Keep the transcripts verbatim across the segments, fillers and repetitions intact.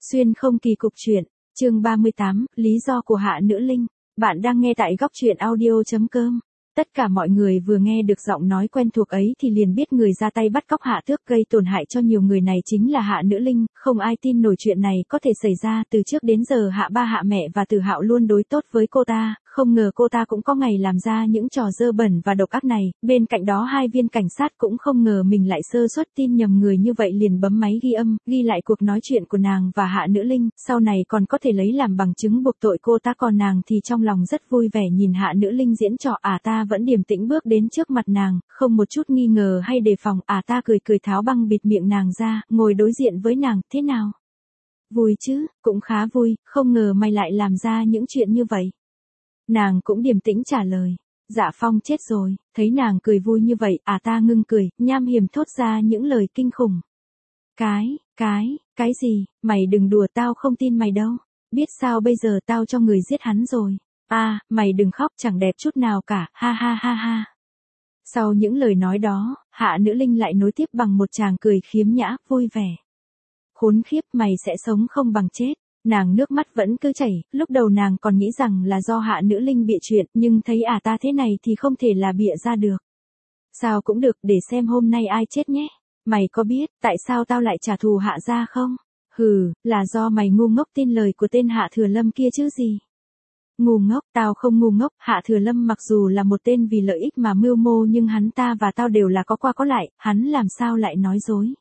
Xuyên không kỳ cục truyện, chương ba mươi tám, lý do của Hạ Nữ Linh. Bạn đang nghe tại góc truyện audio chấm com. Tất cả mọi người vừa nghe được giọng nói quen thuộc ấy thì liền biết người ra tay bắt cóc Hạ Tước gây tổn hại cho nhiều người này chính là Hạ Nữ Linh, không ai tin nổi chuyện này có thể xảy ra. Từ trước đến giờ Hạ ba Hạ mẹ và Từ Hạo luôn đối tốt với cô ta, không ngờ cô ta cũng có ngày làm ra những trò dơ bẩn và độc ác này. Bên cạnh đó hai viên cảnh sát cũng không ngờ mình lại sơ suất tin nhầm người như vậy, liền bấm máy ghi âm, ghi lại cuộc nói chuyện của nàng và Hạ Nữ Linh, sau này còn có thể lấy làm bằng chứng buộc tội cô ta. Còn nàng thì trong lòng rất vui vẻ nhìn Hạ Nữ Linh diễn trò. À ta vẫn điềm tĩnh bước đến trước mặt nàng, không một chút nghi ngờ hay đề phòng. À ta cười cười tháo băng bịt miệng nàng ra, ngồi đối diện với nàng. Thế nào? Vui chứ? Cũng khá vui, không ngờ mày lại làm ra những chuyện như vậy. Nàng cũng điềm tĩnh trả lời. Dạ Phong chết rồi. Thấy nàng cười vui như vậy, à ta ngưng cười, nham hiểm thốt ra những lời kinh khủng. Cái, cái, cái gì? Mày đừng đùa, tao không tin mày đâu. Biết sao bây giờ, tao cho người giết hắn rồi. À, mày đừng khóc, chẳng đẹp chút nào cả, ha ha ha ha. Sau những lời nói đó, Hạ Nữ Linh lại nối tiếp bằng một tràng cười khiếm nhã, vui vẻ. Khốn khiếp, mày sẽ sống không bằng chết. Nàng nước mắt vẫn cứ chảy, lúc đầu nàng còn nghĩ rằng là do Hạ Nữ Linh bịa chuyện, nhưng thấy à ta thế này thì không thể là bịa ra được. Sao cũng được, để xem hôm nay ai chết nhé. Mày có biết tại sao tao lại trả thù Hạ gia không? Hừ, là do mày ngu ngốc tin lời của tên Hạ Thừa Lâm kia chứ gì. Ngu ngốc, tao không ngu ngốc. Hạ Thừa Lâm mặc dù là một tên vì lợi ích mà mưu mô, nhưng hắn ta và tao đều là có qua có lại, hắn làm sao lại nói dối.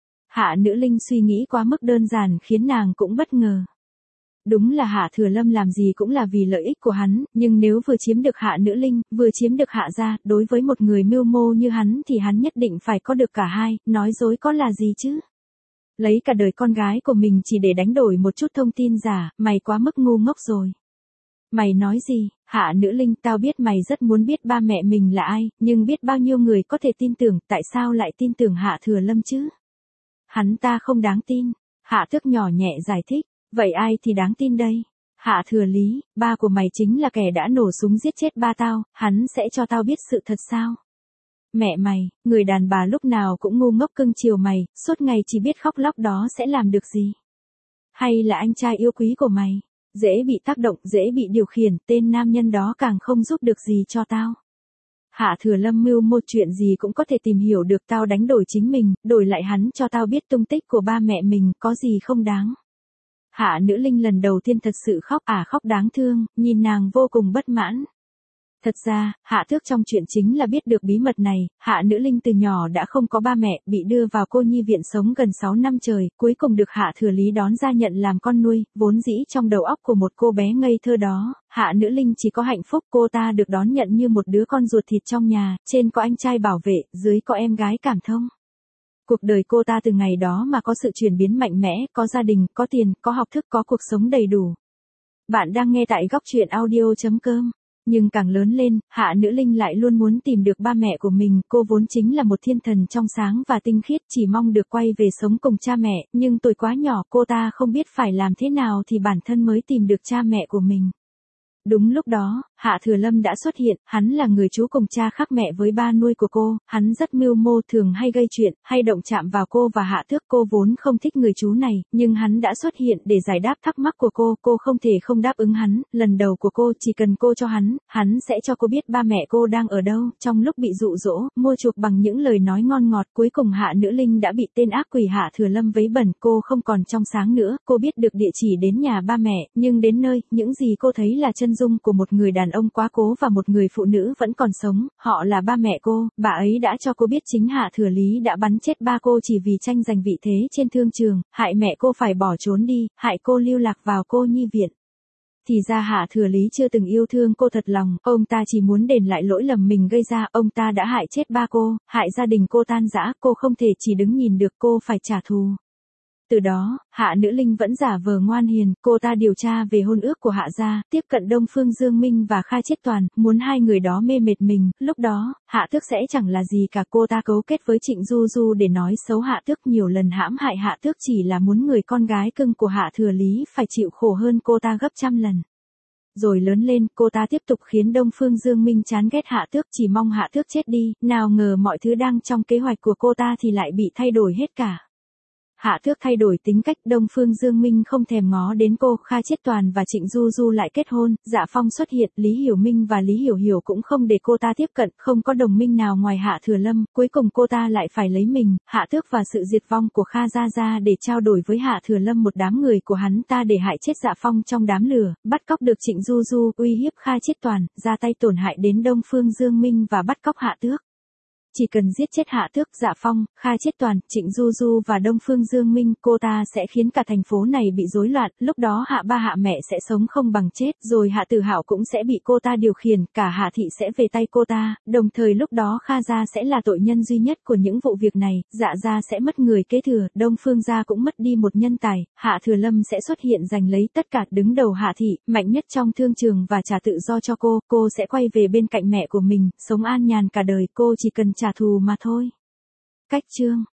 Hạ Nữ Linh suy nghĩ quá mức đơn giản khiến nàng cũng bất ngờ. Đúng là Hạ Thừa Lâm làm gì cũng là vì lợi ích của hắn, nhưng nếu vừa chiếm được Hạ Nữ Linh, vừa chiếm được Hạ gia, đối với một người mưu mô như hắn thì hắn nhất định phải có được cả hai, nói dối có là gì chứ? Lấy cả đời con gái của mình chỉ để đánh đổi một chút thông tin giả, mày quá mức ngu ngốc rồi. Mày nói gì? Hạ Nữ Linh, tao biết mày rất muốn biết ba mẹ mình là ai, nhưng biết bao nhiêu người có thể tin tưởng, tại sao lại tin tưởng Hạ Thừa Lâm chứ? Hắn ta không đáng tin. Hạ Tước nhỏ nhẹ giải thích. Vậy ai thì đáng tin đây? Hạ Thừa Lý, ba của mày chính là kẻ đã nổ súng giết chết ba tao, hắn sẽ cho tao biết sự thật sao? Mẹ mày, người đàn bà lúc nào cũng ngu ngốc cưng chiều mày, suốt ngày chỉ biết khóc lóc đó sẽ làm được gì? Hay là anh trai yêu quý của mày? Dễ bị tác động, dễ bị điều khiển, tên nam nhân đó càng không giúp được gì cho tao. Hạ Thừa Lâm mưu một chuyện gì cũng có thể tìm hiểu được, tao đánh đổi chính mình, đổi lại hắn cho tao biết tung tích của ba mẹ mình, có gì không đáng. Hạ Nữ Linh lần đầu tiên thật sự khóc, à khóc đáng thương, nhìn nàng vô cùng bất mãn. Thật ra, Hạ Tước trong chuyện chính là biết được bí mật này. Hạ Nữ Linh từ nhỏ đã không có ba mẹ, bị đưa vào cô nhi viện sống gần sáu năm trời, cuối cùng được Hạ Thừa Lý đón ra nhận làm con nuôi. Vốn dĩ trong đầu óc của một cô bé ngây thơ đó, Hạ Nữ Linh chỉ có hạnh phúc, cô ta được đón nhận như một đứa con ruột thịt trong nhà, trên có anh trai bảo vệ, dưới có em gái cảm thông. Cuộc đời cô ta từ ngày đó mà có sự chuyển biến mạnh mẽ, có gia đình, có tiền, có học thức, có cuộc sống đầy đủ. Bạn đang nghe tại góc truyện audio chấm com. Nhưng càng lớn lên, Hạ Nữ Linh lại luôn muốn tìm được ba mẹ của mình. Cô vốn chính là một thiên thần trong sáng và tinh khiết, chỉ mong được quay về sống cùng cha mẹ, nhưng tuổi quá nhỏ, cô ta không biết phải làm thế nào thì bản thân mới tìm được cha mẹ của mình. Đúng lúc đó, Hạ Thừa Lâm đã xuất hiện, hắn là người chú cùng cha khác mẹ với ba nuôi của cô, hắn rất mưu mô, thường hay gây chuyện, hay động chạm vào cô và Hạ Tước. Cô vốn không thích người chú này, nhưng hắn đã xuất hiện để giải đáp thắc mắc của cô, cô không thể không đáp ứng hắn. Lần đầu của cô, chỉ cần cô cho hắn, hắn sẽ cho cô biết ba mẹ cô đang ở đâu. Trong lúc bị dụ dỗ, mua chuộc bằng những lời nói ngon ngọt, cuối cùng Hạ Nữ Linh đã bị tên ác quỷ Hạ Thừa Lâm vấy bẩn, cô không còn trong sáng nữa. Cô biết được địa chỉ đến nhà ba mẹ, nhưng đến nơi, những gì cô thấy là chân dung của một người đàn ông quá cố và một người phụ nữ vẫn còn sống, họ là ba mẹ cô. Bà ấy đã cho cô biết chính Hạ Thừa Lý đã bắn chết ba cô chỉ vì tranh giành vị thế trên thương trường, hại mẹ cô phải bỏ trốn đi, hại cô lưu lạc vào cô nhi viện. Thì ra Hạ Thừa Lý chưa từng yêu thương cô thật lòng, ông ta chỉ muốn đền lại lỗi lầm mình gây ra. Ông ta đã hại chết ba cô, hại gia đình cô tan rã, cô không thể chỉ đứng nhìn được, cô phải trả thù. Từ đó, Hạ Nữ Linh vẫn giả vờ ngoan hiền, cô ta điều tra về hôn ước của Hạ gia, tiếp cận Đông Phương Dương Minh và Kha Chiết Toàn, muốn hai người đó mê mệt mình. Lúc đó, Hạ Tước sẽ chẳng là gì cả. Cô ta cấu kết với Trịnh Du Du để nói xấu Hạ Tước, nhiều lần hãm hại Hạ Tước, chỉ là muốn người con gái cưng của Hạ Thừa Lý phải chịu khổ hơn cô ta gấp trăm lần. Rồi lớn lên, cô ta tiếp tục khiến Đông Phương Dương Minh chán ghét Hạ Tước, chỉ mong Hạ Tước chết đi. Nào ngờ mọi thứ đang trong kế hoạch của cô ta thì lại bị thay đổi hết cả. Hạ Thước thay đổi tính cách, Đông Phương Dương Minh không thèm ngó đến cô, Kha Chiết Toàn và Trịnh Du Du lại kết hôn, Dạ Phong xuất hiện, Lý Hiểu Minh và Lý Hiểu Hiểu cũng không để cô ta tiếp cận, không có đồng minh nào ngoài Hạ Thừa Lâm, cuối cùng cô ta lại phải lấy mình, Hạ Thước và sự diệt vong của Kha gia gia để trao đổi với Hạ Thừa Lâm một đám người của hắn ta để hại chết Dạ Phong trong đám lửa, bắt cóc được Trịnh Du Du, uy hiếp Kha Chiết Toàn, ra tay tổn hại đến Đông Phương Dương Minh và bắt cóc Hạ Thước. Chỉ cần giết chết Hạ Thước, Dạ Phong, Kha Chiết Toàn, Trịnh Du Du và Đông Phương Dương Minh, cô ta sẽ khiến cả thành phố này bị rối loạn, lúc đó Hạ ba Hạ mẹ sẽ sống không bằng chết, rồi Hạ Tử Hạo cũng sẽ bị cô ta điều khiển, cả Hạ thị sẽ về tay cô ta, đồng thời lúc đó Kha gia sẽ là tội nhân duy nhất của những vụ việc này, Dạ gia sẽ mất người kế thừa, Đông Phương gia cũng mất đi một nhân tài, Hạ Thừa Lâm sẽ xuất hiện giành lấy tất cả, đứng đầu Hạ thị, mạnh nhất trong thương trường và trả tự do cho cô, cô sẽ quay về bên cạnh mẹ của mình, sống an nhàn cả đời, cô chỉ cần trả thù mà thôi. Cách chương